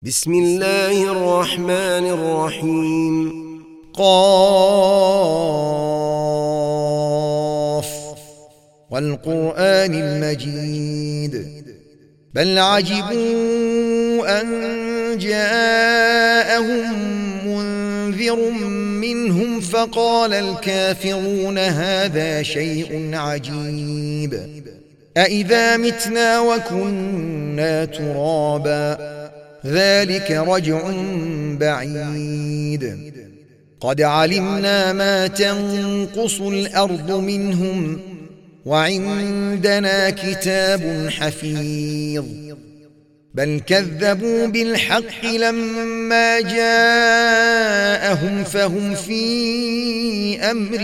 بسم الله الرحمن الرحيم. قاف والقرآن المجيد بل عجبوا أن جاءهم منذر منهم فقال الكافرون هذا شيء عجيب أإذا متنا وكنا ترابا ذلك رجع بعيد قد علمنا ما تنقص الأرض منهم وعندنا كتاب حفيظ بل كذبوا بالحق لما جاءهم فهم في أمر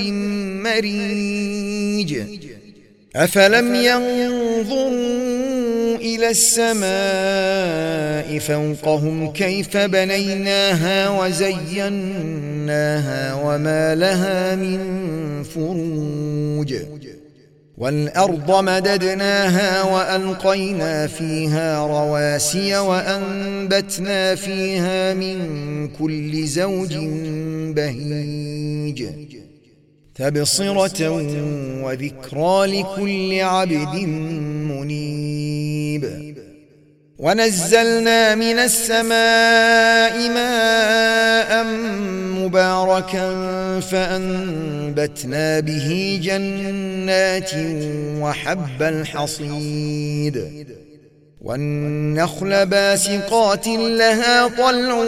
مريج أفلم ينظروا إلى السماء فوقهم كيف بنيناها وزيناها وما لها من فروج والأرض مددناها وألقينا فيها رواسي وأنبتنا فيها من كل زوج بهيج تبصرة وذكرى لكل عبد منيب ونزلنا من السماء ماء مباركا فأنبتنا به جنات وحب الحصيد والنخل باسقات لها طلع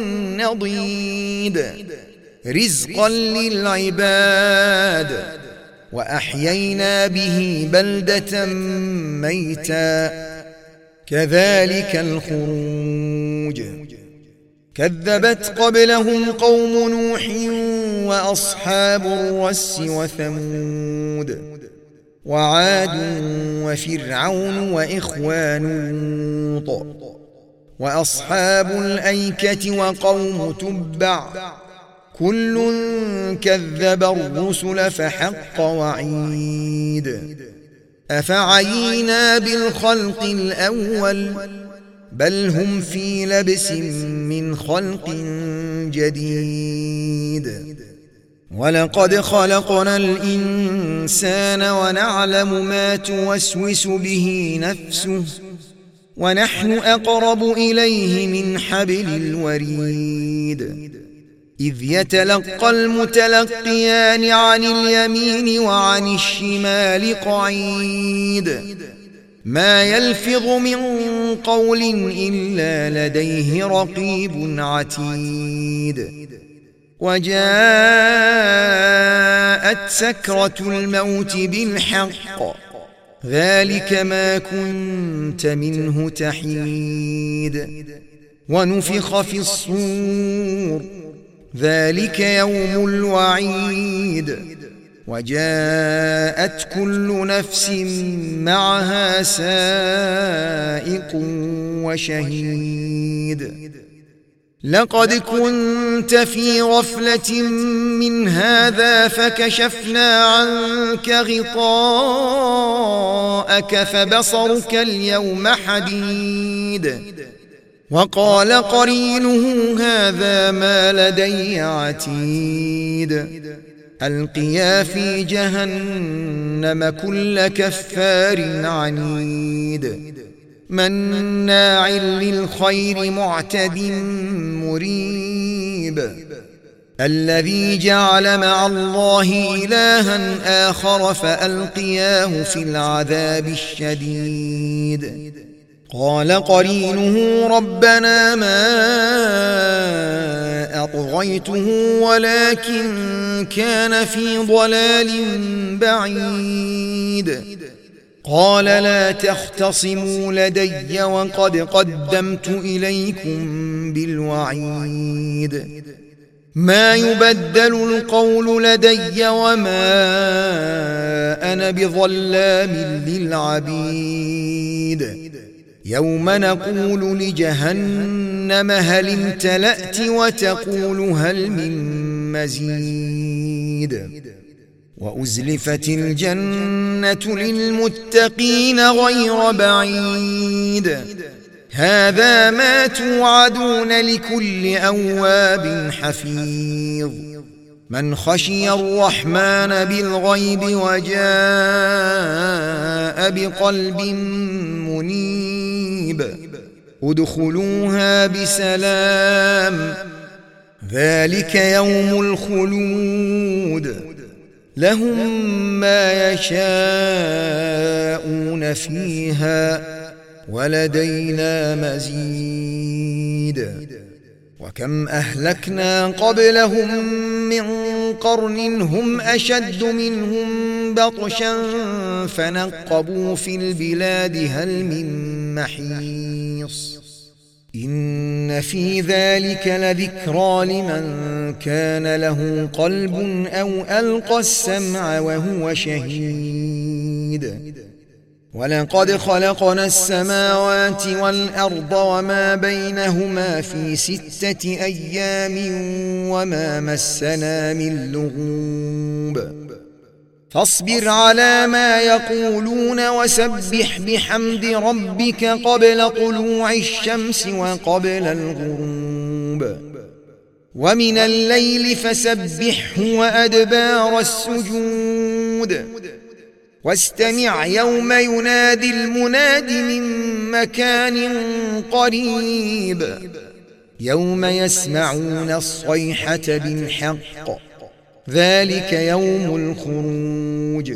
نضيد رزقا للعباد وأحيينا به بلدة ميتا كذلك الخروج كذبت قبلهم قوم نوح وأصحاب الرس وثمود وعاد وفرعون وإخوان لوط وأصحاب الأيكة وقوم تبع كل كذب الرسل فحق وعيد أفعينا بالخلق الأول بل هم في لبس من خلق جديد ولقد خلقنا الإنسان ونعلم ما توسوس به نفسه ونحن أقرب إليه من حبل الوريد إذ يتلقى المتلقيان عن اليمين وعن الشمال قعيد ما يلفظ من قول إلا لديه رقيب عتيد وجاءت سكرة الموت بالحق ذلك ما كنت منه تحيد ونفخ في الصور ذلك يوم الوعيد وجاءت كل نفس معها سائق وشهيد لقد كنت في غفلة من هذا فكشفنا عنك غطاءك فبصرك اليوم حديد وقال قرينه هذا ما لدي عتيد ألقيا في جهنم كل كفار عنيد مناع للخير معتد مريب الذي جعل مع الله إلها آخر فألقياه في العذاب الشديد قال قرينه ربنا ما أطغيته ولكن كان في ضلال بعيد قال لا تختصموا لدي وقد قدمت إليكم بالوعيد ما يبدل القول لدي وما أنا بظلام للعبيد يوم نقول لجهنم هل امتلأت وتقول هل من مزيد وأزلفت الجنة للمتقين غير بعيد هذا ما توعدون لكل أواب حفيظ من خشي الرحمن بالغيب وجاء بقلب منيب ادخلوها بسلام ذلك يوم الخلود لهم ما يشاءون فيها ولدينا مزيد وكم أهلكنا قبلهم من قرن هم أشد منهم بطشا فنقبوا في البلاد هل من محيص إن في ذلك لذكرى لمن كان له قلب أو ألقى السمع وهو شهيد ولقد خلقنا السماوات والأرض وما بينهما في 6 أيام وما مسنا من لغوب فاصبر على ما يقولون وسبح بحمد ربك قبل طلوع الشمس وقبل الغروب ومن الليل فسبحه وأدبار السجود واستمع يوم ينادي المناد من مكان قريب يوم يسمعون الصيحة بالحق ذلك يوم الخروج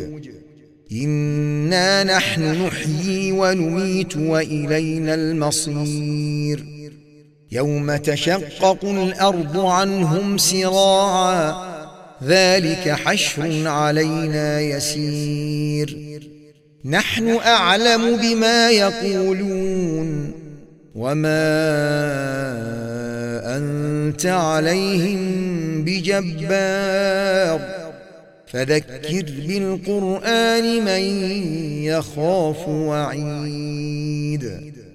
إنا نحن نحيي ونميت وإلينا المصير يوم تشقق الأرض عنهم سراعا ذلك حشر علينا يسير نحن أعلم بما يقولون وما أنت عليهم بجبار فذكر بالقرآن من يخاف وعيد